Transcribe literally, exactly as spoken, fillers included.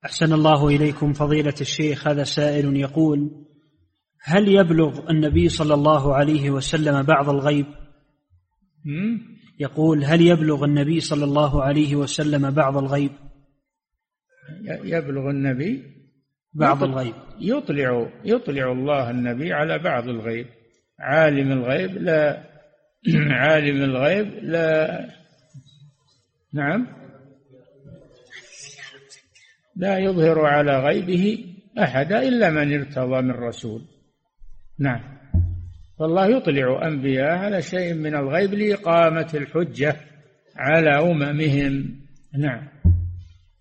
أحسن الله إليكم فضيلة الشيخ. هذا سائل يقول: هل يبلغ النبي صلى الله عليه وسلم بعض الغيب؟ يقول: هل يبلغ النبي صلى الله عليه وسلم بعض الغيب؟ يبلغ النبي بعض الغيب، يطلع يطلع الله النبي على بعض الغيب. عالم الغيب لا عالم الغيب لا نعم لا يظهر على غيبه أحدا إلا من ارتضى من رسول. نعم، فالله يطلع أنبياء على شيء من الغيب لإقامة الحجة على أممهم. نعم.